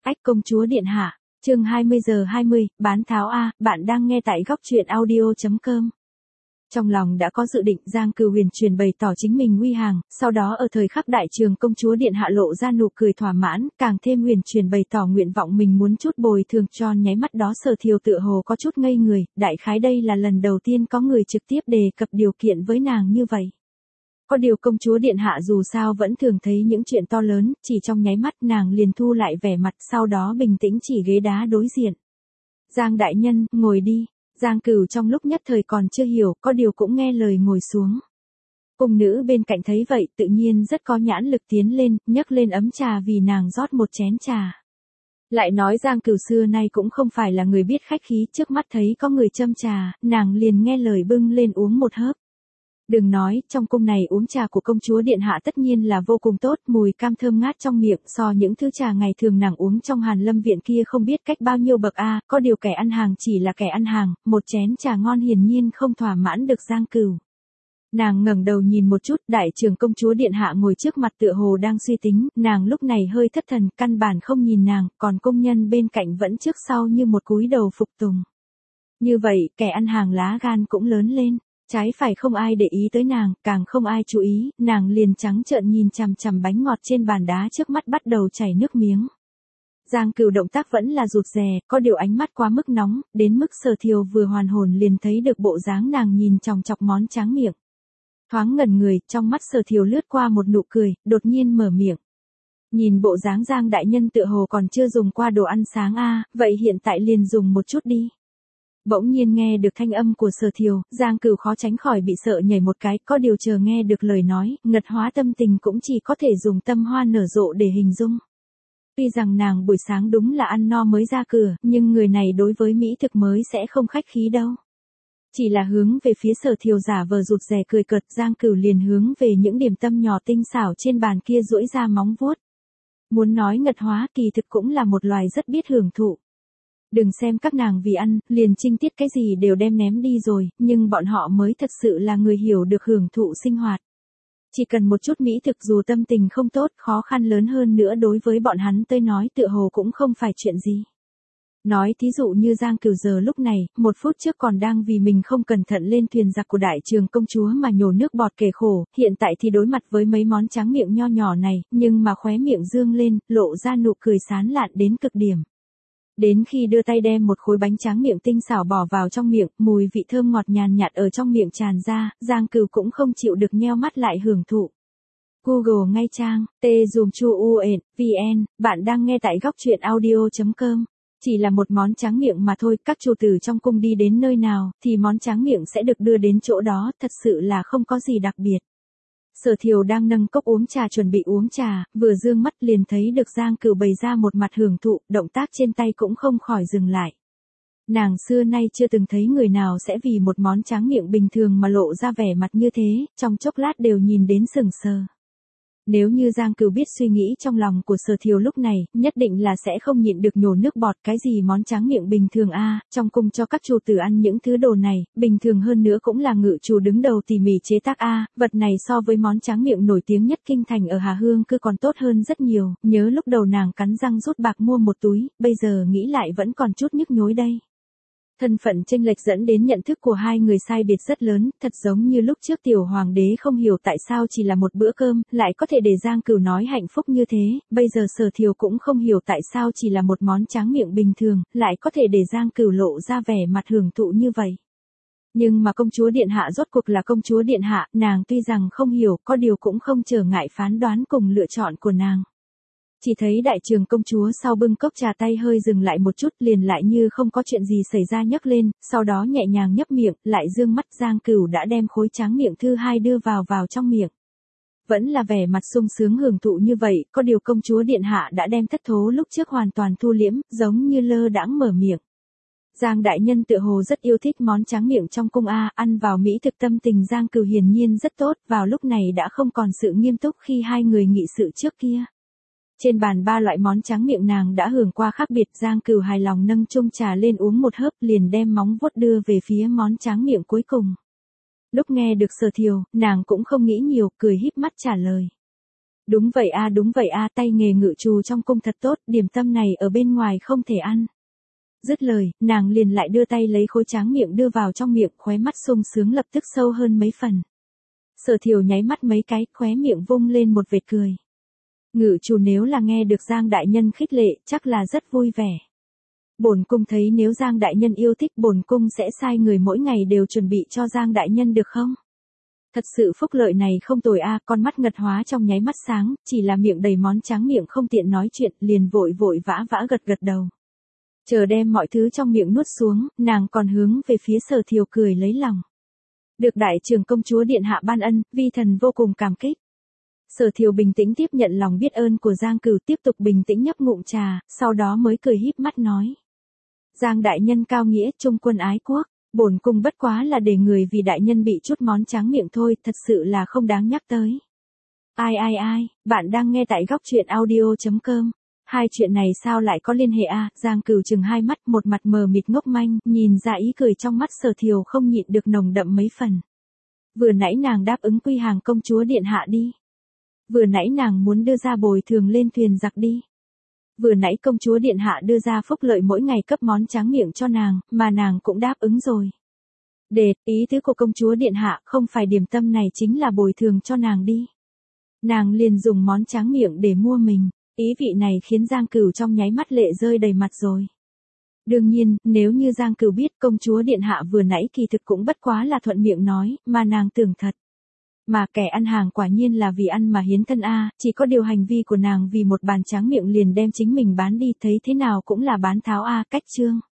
Ách công chúa điện hạ, chương 20:20, bán tháo A, bạn đang nghe tại góc truyện audio.com. Trong lòng đã có dự định, Giang Cửu Huyền truyền bày tỏ chính mình uy hàng, sau đó ở thời khắc đại trường công chúa điện hạ lộ ra nụ cười thỏa mãn, càng thêm huyền truyền bày tỏ nguyện vọng mình muốn chút bồi thường cho. Nháy mắt đó Sở Thiều tựa hồ có chút ngây người, đại khái đây là lần đầu tiên có người trực tiếp đề cập điều kiện với nàng như vậy. Có điều công chúa điện hạ dù sao vẫn thường thấy những chuyện to lớn, chỉ trong nháy mắt nàng liền thu lại vẻ mặt, sau đó bình tĩnh chỉ ghế đá đối diện. Giang đại nhân, ngồi đi. Giang Cửu trong lúc nhất thời còn chưa hiểu, có điều cũng nghe lời ngồi xuống. Cung nữ bên cạnh thấy vậy tự nhiên rất có nhãn lực tiến lên, nhấc lên ấm trà vì nàng rót một chén trà. Lại nói Giang Cửu xưa nay cũng không phải là người biết khách khí, trước mắt thấy có người châm trà, nàng liền nghe lời bưng lên uống một hớp. Đừng nói, trong cung này uống trà của công chúa điện hạ tất nhiên là vô cùng tốt, mùi cam thơm ngát trong miệng, so những thứ trà ngày thường nàng uống trong Hàn Lâm viện kia không biết cách bao nhiêu bậc a. Có điều kẻ ăn hàng chỉ là kẻ ăn hàng, một chén trà ngon hiển nhiên không thỏa mãn được Giang Cửu. Nàng ngẩng đầu nhìn một chút, đại trưởng công chúa điện hạ ngồi trước mặt tựa hồ đang suy tính, nàng lúc này hơi thất thần, căn bản không nhìn nàng, còn công nhân bên cạnh vẫn trước sau như một cúi đầu phục tùng. Như vậy, kẻ ăn hàng lá gan cũng lớn lên. Trái phải không ai để ý tới nàng, càng không ai chú ý, nàng liền trắng trợn nhìn chằm chằm bánh ngọt trên bàn đá trước mắt bắt đầu chảy nước miếng. Giang Cửu động tác vẫn là rụt rè, có điều ánh mắt quá mức nóng, đến mức Sở Thiều vừa hoàn hồn liền thấy được bộ dáng nàng nhìn chòng chọc món tráng miệng. Thoáng ngẩn người, trong mắt Sở Thiều lướt qua một nụ cười, đột nhiên mở miệng. Nhìn bộ dáng Giang đại nhân tựa hồ còn chưa dùng qua đồ ăn sáng a, vậy hiện tại liền dùng một chút đi. Bỗng nhiên nghe được thanh âm của Sở Thiều, Giang Cửu khó tránh khỏi bị sợ nhảy một cái, có điều chờ nghe được lời nói, ngật hóa tâm tình cũng chỉ có thể dùng tâm hoa nở rộ để hình dung. Tuy rằng nàng buổi sáng đúng là ăn no mới ra cửa, nhưng người này đối với mỹ thực mới sẽ không khách khí đâu. Chỉ là hướng về phía Sở Thiều giả vờ rụt rè cười cợt, Giang Cửu liền hướng về những điểm tâm nhỏ tinh xảo trên bàn kia duỗi ra móng vuốt. Muốn nói ngật hóa kỳ thực cũng là một loài rất biết hưởng thụ. Đừng xem các nàng vì ăn, liền trinh tiết cái gì đều đem ném đi rồi, nhưng bọn họ mới thật sự là người hiểu được hưởng thụ sinh hoạt. Chỉ cần một chút mỹ thực dù tâm tình không tốt, khó khăn lớn hơn nữa đối với bọn hắn tới nói tựa hồ cũng không phải chuyện gì. Nói thí dụ như Giang Cửu giờ lúc này, một phút trước còn đang vì mình không cẩn thận lên thuyền giặc của đại trường công chúa mà nhổ nước bọt kể khổ, hiện tại thì đối mặt với mấy món tráng miệng nho nhỏ này, nhưng mà khóe miệng dương lên, lộ ra nụ cười sán lạn đến cực điểm. Đến khi đưa tay đem một khối bánh tráng miệng tinh xảo bỏ vào trong miệng, mùi vị thơm ngọt nhàn nhạt ở trong miệng tràn ra, Giang Cửu cũng không chịu được nheo mắt lại hưởng thụ. Google ngay trang, t-zoom-chu-u-n-vn, bạn đang nghe tại góc truyện audio.com. Chỉ là một món tráng miệng mà thôi, các chủ tử trong cung đi đến nơi nào, thì món tráng miệng sẽ được đưa đến chỗ đó, thật sự là không có gì đặc biệt. Sở Thiều đang nâng cốc uống trà chuẩn bị uống trà, vừa dương mắt liền thấy được Giang Cửu bày ra một mặt hưởng thụ, động tác trên tay cũng không khỏi dừng lại. Nàng xưa nay chưa từng thấy người nào sẽ vì một món tráng miệng bình thường mà lộ ra vẻ mặt như thế, trong chốc lát đều nhìn đến sững sờ. Nếu như Giang Cửu biết suy nghĩ trong lòng của Sở Thiều lúc này, nhất định là sẽ không nhịn được nhổ nước bọt, cái gì món tráng miệng bình thường a, trong cung cho các chủ tử ăn những thứ đồ này, bình thường hơn nữa cũng là ngự chủ đứng đầu tỉ mỉ chế tác a, vật này so với món tráng miệng nổi tiếng nhất kinh thành ở Hà Hương cứ còn tốt hơn rất nhiều, nhớ lúc đầu nàng cắn răng rút bạc mua một túi, bây giờ nghĩ lại vẫn còn chút nhức nhối đây. Thân phận chênh lệch dẫn đến nhận thức của hai người sai biệt rất lớn, thật giống như lúc trước tiểu hoàng đế không hiểu tại sao chỉ là một bữa cơm, lại có thể để Giang Cửu nói hạnh phúc như thế, bây giờ Sở Thiều cũng không hiểu tại sao chỉ là một món tráng miệng bình thường, lại có thể để Giang Cửu lộ ra vẻ mặt hưởng thụ như vậy. Nhưng mà công chúa điện hạ rốt cuộc là công chúa điện hạ, nàng tuy rằng không hiểu, có điều cũng không trở ngại phán đoán cùng lựa chọn của nàng. Chỉ thấy đại trường công chúa sau bưng cốc trà tay hơi dừng lại một chút liền lại như không có chuyện gì xảy ra nhấc lên, sau đó nhẹ nhàng nhấp miệng, lại dương mắt Giang Cửu đã đem khối tráng miệng thứ hai đưa vào trong miệng. Vẫn là vẻ mặt sung sướng hưởng thụ như vậy, có điều công chúa điện hạ đã đem thất thố lúc trước hoàn toàn thu liễm, giống như lơ đãng mở miệng. Giang đại nhân tựa hồ rất yêu thích món tráng miệng trong cung a, ăn vào mỹ thực tâm tình Giang Cửu hiển nhiên rất tốt, vào lúc này đã không còn sự nghiêm túc khi hai người nghị sự trước kia. Trên bàn ba loại món tráng miệng nàng đã hưởng qua khác biệt, Giang Cửu hài lòng nâng chung trà lên uống một hớp liền đem móng vuốt đưa về phía món tráng miệng cuối cùng. Lúc nghe được Sở Thiều, nàng cũng không nghĩ nhiều, cười híp mắt trả lời. Đúng vậy a, tay nghề ngự trù trong cung thật tốt, điểm tâm này ở bên ngoài không thể ăn. Dứt lời, nàng liền lại đưa tay lấy khối tráng miệng đưa vào trong miệng, khóe mắt sung sướng lập tức sâu hơn mấy phần. Sở Thiều nháy mắt mấy cái, khóe miệng vung lên một vệt cười. Ngự trù nếu là nghe được Giang đại nhân khích lệ, chắc là rất vui vẻ. Bổn cung thấy nếu Giang đại nhân yêu thích, bổn cung sẽ sai người mỗi ngày đều chuẩn bị cho Giang đại nhân được không? Thật sự phúc lợi này không tồi a, con mắt ngật hóa trong nháy mắt sáng, chỉ là miệng đầy món tráng miệng không tiện nói chuyện, liền vội vội vã vã gật gật đầu. Chờ đem mọi thứ trong miệng nuốt xuống, nàng còn hướng về phía Sở Thiều cười lấy lòng. Được đại trưởng công chúa điện hạ ban ân, vi thần vô cùng cảm kích. Sở Thiều bình tĩnh tiếp nhận lòng biết ơn của Giang Cửu, tiếp tục bình tĩnh nhấp ngụm trà, sau đó mới cười híp mắt nói. Giang đại nhân cao nghĩa, trung quân ái quốc, bổn cung bất quá là để người vì đại nhân bị chút món tráng miệng thôi, thật sự là không đáng nhắc tới. Ai, bạn đang nghe tại góc truyện audio.com. Hai chuyện này sao lại có liên hệ a? Giang Cửu trừng hai mắt, một mặt mờ mịt ngốc manh, nhìn ra ý cười trong mắt Sở Thiều không nhịn được nồng đậm mấy phần. Vừa nãy nàng đáp ứng quy hàng công chúa điện hạ đi. Vừa nãy nàng muốn đưa ra bồi thường lên thuyền giặc đi. Vừa nãy công chúa điện hạ đưa ra phúc lợi mỗi ngày cấp món tráng miệng cho nàng, mà nàng cũng đáp ứng rồi. Ý tứ của công chúa điện hạ không phải điểm tâm này chính là bồi thường cho nàng đi. Nàng liền dùng món tráng miệng để mua mình, ý vị này khiến Giang Cửu trong nháy mắt lệ rơi đầy mặt rồi. Đương nhiên, nếu như Giang Cửu biết công chúa điện hạ vừa nãy kỳ thực cũng bất quá là thuận miệng nói, mà nàng tưởng thật. Mà kẻ ăn hàng quả nhiên là vì ăn mà hiến thân a, chỉ có điều hành vi của nàng vì một bàn tráng miệng liền đem chính mình bán đi, thấy thế nào cũng là bán tháo a, cách chương.